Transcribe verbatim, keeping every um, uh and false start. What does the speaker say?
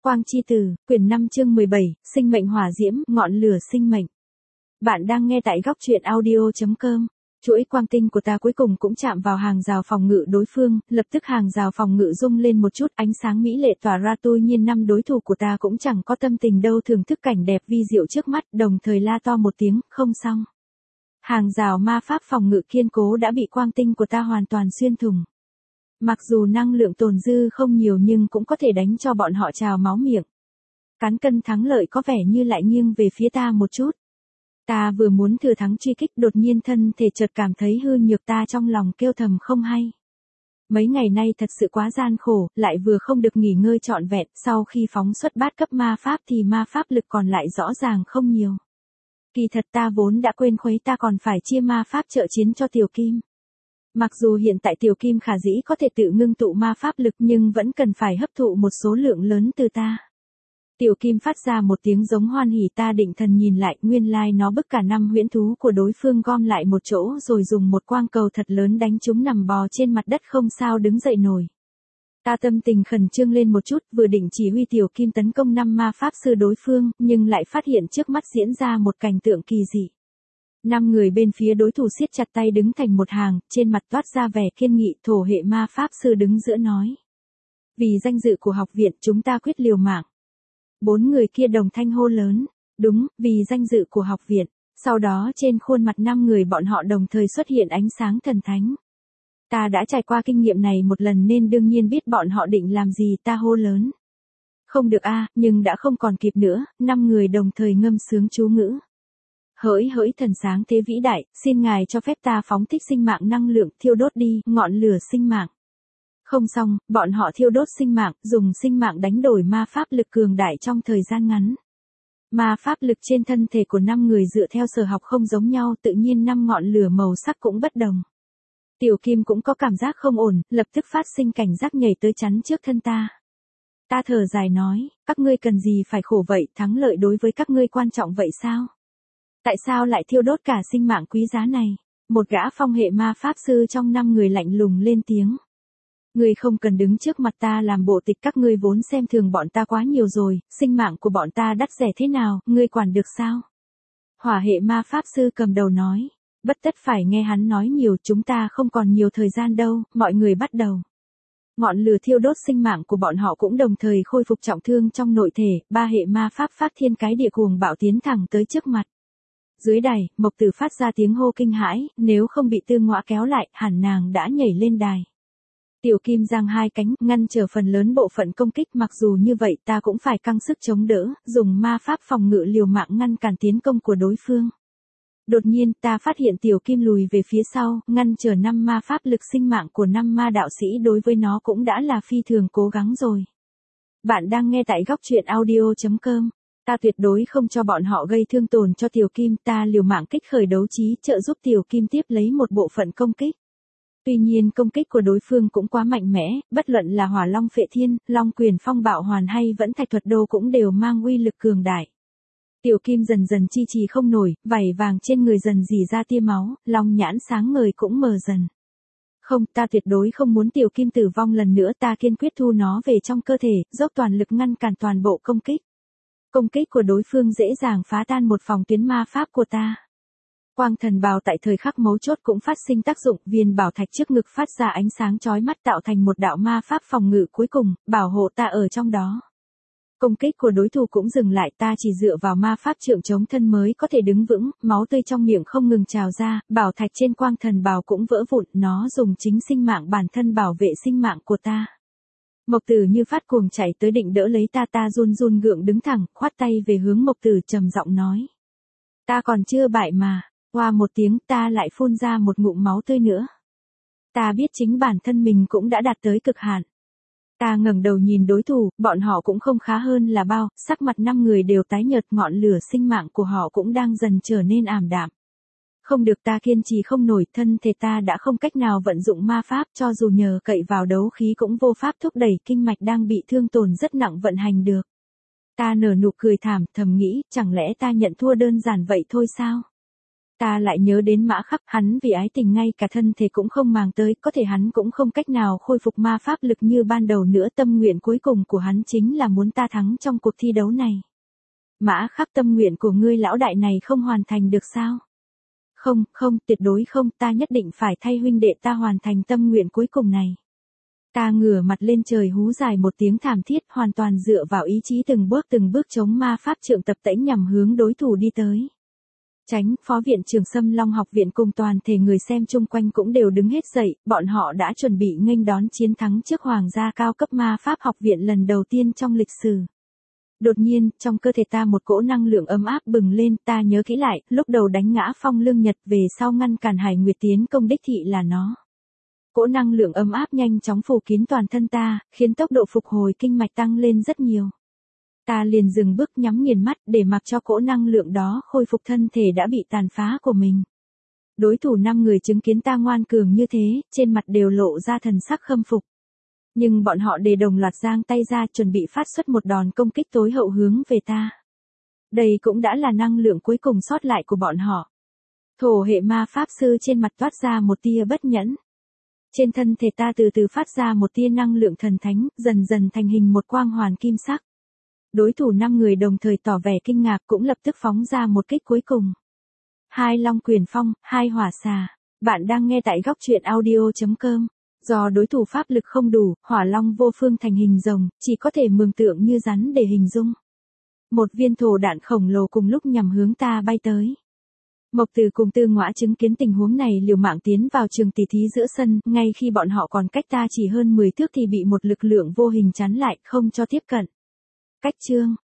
Quang Chi Từ, quyển năm chương mười bảy, sinh mệnh hỏa diễm, ngọn lửa sinh mệnh. Bạn đang nghe tại góc truyện audio.com. Chuỗi quang tinh của ta cuối cùng cũng chạm vào hàng rào phòng ngự đối phương, lập tức hàng rào phòng ngự rung lên một chút, ánh sáng mỹ lệ tỏa ra, tuy nhiên năm đối thủ của ta cũng chẳng có tâm tình đâu thưởng thức cảnh đẹp vi diệu trước mắt, đồng thời la to một tiếng, không xong. Hàng rào ma pháp phòng ngự kiên cố đã bị quang tinh của ta hoàn toàn xuyên thủng. Mặc dù năng lượng tồn dư không nhiều nhưng cũng có thể đánh cho bọn họ trào máu miệng. Cán cân thắng lợi có vẻ như lại nghiêng về phía ta một chút. Ta vừa muốn thừa thắng truy kích, đột nhiên thân thể chợt cảm thấy hư nhược, ta trong lòng kêu thầm không hay. Mấy ngày nay thật sự quá gian khổ, lại vừa không được nghỉ ngơi trọn vẹn, sau khi phóng xuất bát cấp ma pháp thì ma pháp lực còn lại rõ ràng không nhiều. Kỳ thật ta vốn đã quên khuấy, ta còn phải chia ma pháp trợ chiến cho Tiểu Kim. Mặc dù hiện tại Tiểu Kim khả dĩ có thể tự ngưng tụ ma pháp lực nhưng vẫn cần phải hấp thụ một số lượng lớn từ ta. Tiểu Kim phát ra một tiếng giống hoan hỉ, ta định thần nhìn lại, nguyên lai nó bức cả năm huyễn thú của đối phương gom lại một chỗ rồi dùng một quang cầu thật lớn đánh chúng nằm bò trên mặt đất không sao đứng dậy nổi. Ta tâm tình khẩn trương lên một chút, vừa định chỉ huy Tiểu Kim tấn công năm ma pháp sư đối phương, nhưng lại phát hiện trước mắt diễn ra một cảnh tượng kỳ dị. Năm người bên phía đối thủ siết chặt tay đứng thành một hàng, trên mặt toát ra vẻ kiên nghị, thổ hệ ma pháp sư đứng giữa nói. Vì danh dự của học viện chúng ta quyết liều mạng. Bốn người kia đồng thanh hô lớn. Đúng, vì danh dự của học viện. Sau đó trên khuôn mặt năm người bọn họ đồng thời xuất hiện ánh sáng thần thánh. Ta đã trải qua kinh nghiệm này một lần nên đương nhiên biết bọn họ định làm gì, ta hô lớn. Không được a, nhưng đã không còn kịp nữa, năm người đồng thời ngâm sướng chú ngữ. Hỡi hỡi thần sáng thế vĩ đại, xin ngài cho phép ta phóng thích sinh mạng năng lượng, thiêu đốt đi, ngọn lửa sinh mạng. Không xong, bọn họ thiêu đốt sinh mạng, dùng sinh mạng đánh đổi ma pháp lực cường đại trong thời gian ngắn. Ma pháp lực trên thân thể của năm người dựa theo sở học không giống nhau, tự nhiên năm ngọn lửa màu sắc cũng bất đồng. Tiểu Kim cũng có cảm giác không ổn, lập tức phát sinh cảnh giác nhảy tới chắn trước thân ta. Ta thở dài nói, các ngươi cần gì phải khổ vậy, thắng lợi đối với các ngươi quan trọng vậy sao? Tại sao lại thiêu đốt cả sinh mạng quý giá này? Một gã phong hệ ma pháp sư trong năm người lạnh lùng lên tiếng. Ngươi không cần đứng trước mặt ta làm bộ tịch, các ngươi vốn xem thường bọn ta quá nhiều rồi, sinh mạng của bọn ta đắt rẻ thế nào, ngươi quản được sao? Hỏa hệ ma pháp sư cầm đầu nói. Bất tất phải nghe hắn nói nhiều, chúng ta không còn nhiều thời gian đâu, mọi người bắt đầu. Ngọn lửa thiêu đốt sinh mạng của bọn họ cũng đồng thời khôi phục trọng thương trong nội thể, ba hệ ma pháp phát thiên cái địa cuồng bạo tiến thẳng tới trước mặt. Dưới đài, Mộc Tử phát ra tiếng hô kinh hãi, nếu không bị Tư Ngõa kéo lại, hẳn nàng đã nhảy lên đài. Tiểu Kim giang hai cánh, ngăn trở phần lớn bộ phận công kích, mặc dù như vậy ta cũng phải căng sức chống đỡ, dùng ma pháp phòng ngự liều mạng ngăn cản tiến công của đối phương. Đột nhiên, ta phát hiện Tiểu Kim lùi về phía sau, ngăn trở năm ma pháp lực sinh mạng của năm ma đạo sĩ, đối với nó cũng đã là phi thường cố gắng rồi. Bạn đang nghe tại góc truyện audio.com. Ta tuyệt đối không cho bọn họ gây thương tổn cho Tiểu Kim, ta liều mạng kích khởi đấu trí, trợ giúp Tiểu Kim tiếp lấy một bộ phận công kích. Tuy nhiên công kích của đối phương cũng quá mạnh mẽ, bất luận là Hỏa Long Phệ Thiên, Long Quyền Phong Bạo Hoàn hay vẫn Thạch Thuật Đô cũng đều mang uy lực cường đại. Tiểu Kim dần dần chi trì không nổi, vảy vàng trên người dần rỉ ra tia máu, long nhãn sáng ngời cũng mờ dần. Không, ta tuyệt đối không muốn Tiểu Kim tử vong lần nữa, ta kiên quyết thu nó về trong cơ thể, dốc toàn lực ngăn cản toàn bộ công kích. Công kích của đối phương dễ dàng phá tan một phòng tuyến ma pháp của ta. Quang thần bào tại thời khắc mấu chốt cũng phát sinh tác dụng, viên bảo thạch trước ngực phát ra ánh sáng chói mắt tạo thành một đạo ma pháp phòng ngự cuối cùng, bảo hộ ta ở trong đó. Công kích của đối thủ cũng dừng lại, ta chỉ dựa vào ma pháp trượng chống thân mới có thể đứng vững, máu tươi trong miệng không ngừng trào ra, bảo thạch trên quang thần bào cũng vỡ vụn, nó dùng chính sinh mạng bản thân bảo vệ sinh mạng của ta. Mộc Tử như phát cuồng chạy tới định đỡ lấy ta, ta run run gượng đứng thẳng, khoát tay về hướng Mộc Tử trầm giọng nói. Ta còn chưa bại mà, qua một tiếng ta lại phun ra một ngụm máu tươi nữa. Ta biết chính bản thân mình cũng đã đạt tới cực hạn. Ta ngẩng đầu nhìn đối thủ, bọn họ cũng không khá hơn là bao, sắc mặt năm người đều tái nhợt, ngọn lửa sinh mạng của họ cũng đang dần trở nên ảm đạm. Không được, ta kiên trì không nổi, thân thể ta đã không cách nào vận dụng ma pháp, cho dù nhờ cậy vào đấu khí cũng vô pháp thúc đẩy kinh mạch đang bị thương tổn rất nặng vận hành được. Ta nở nụ cười thảm, thầm nghĩ, chẳng lẽ ta nhận thua đơn giản vậy thôi sao? Ta lại nhớ đến Mã Khắc, hắn vì ái tình ngay cả thân thể cũng không màng tới, có thể hắn cũng không cách nào khôi phục ma pháp lực như ban đầu nữa, tâm nguyện cuối cùng của hắn chính là muốn ta thắng trong cuộc thi đấu này. Mã Khắc, tâm nguyện của ngươi lão đại này không hoàn thành được sao? Không, không, tuyệt đối không, ta nhất định phải thay huynh đệ ta hoàn thành tâm nguyện cuối cùng này. Ta ngửa mặt lên trời hú dài một tiếng thảm thiết, hoàn toàn dựa vào ý chí từng bước từng bước chống ma pháp trượng tập tễnh nhằm hướng đối thủ đi tới. Tránh, Phó viện trưởng Sâm Long học viện cùng toàn thể người xem chung quanh cũng đều đứng hết dậy, bọn họ đã chuẩn bị nghênh đón chiến thắng trước hoàng gia cao cấp ma pháp học viện lần đầu tiên trong lịch sử. Đột nhiên, trong cơ thể ta một cỗ năng lượng ấm áp bừng lên, ta nhớ kỹ lại, lúc đầu đánh ngã Phong Lương Nhật, về sau ngăn cản Hải Nguyệt tiến công đích thị là nó. Cỗ năng lượng ấm áp nhanh chóng phủ kín toàn thân ta, khiến tốc độ phục hồi kinh mạch tăng lên rất nhiều. Ta liền dừng bước nhắm nghiền mắt để mặc cho cỗ năng lượng đó khôi phục thân thể đã bị tàn phá của mình. Đối thủ năm người chứng kiến ta ngoan cường như thế, trên mặt đều lộ ra thần sắc khâm phục. Nhưng bọn họ đều đồng loạt giang tay ra chuẩn bị phát xuất một đòn công kích tối hậu hướng về ta. Đây cũng đã là năng lượng cuối cùng sót lại của bọn họ. Thổ hệ ma pháp sư trên mặt toát ra một tia bất nhẫn. Trên thân thể ta từ từ phát ra một tia năng lượng thần thánh, dần dần thành hình một quang hoàn kim sắc. Đối thủ năm người đồng thời tỏ vẻ kinh ngạc cũng lập tức phóng ra một kích cuối cùng. Hai long quyền phong, hai hỏa xà. Bạn đang nghe tại góc truyện audio chấm com. Do đối thủ pháp lực không đủ, hỏa long vô phương thành hình rồng, chỉ có thể mường tượng như rắn để hình dung. Một viên thổ đạn khổng lồ cùng lúc nhằm hướng ta bay tới. Mộc Từ cùng Tư Ngõa chứng kiến tình huống này liều mạng tiến vào trường tỷ thí giữa sân, ngay khi bọn họ còn cách ta chỉ hơn mười thước thì bị một lực lượng vô hình chắn lại, không cho tiếp cận. Cách chương,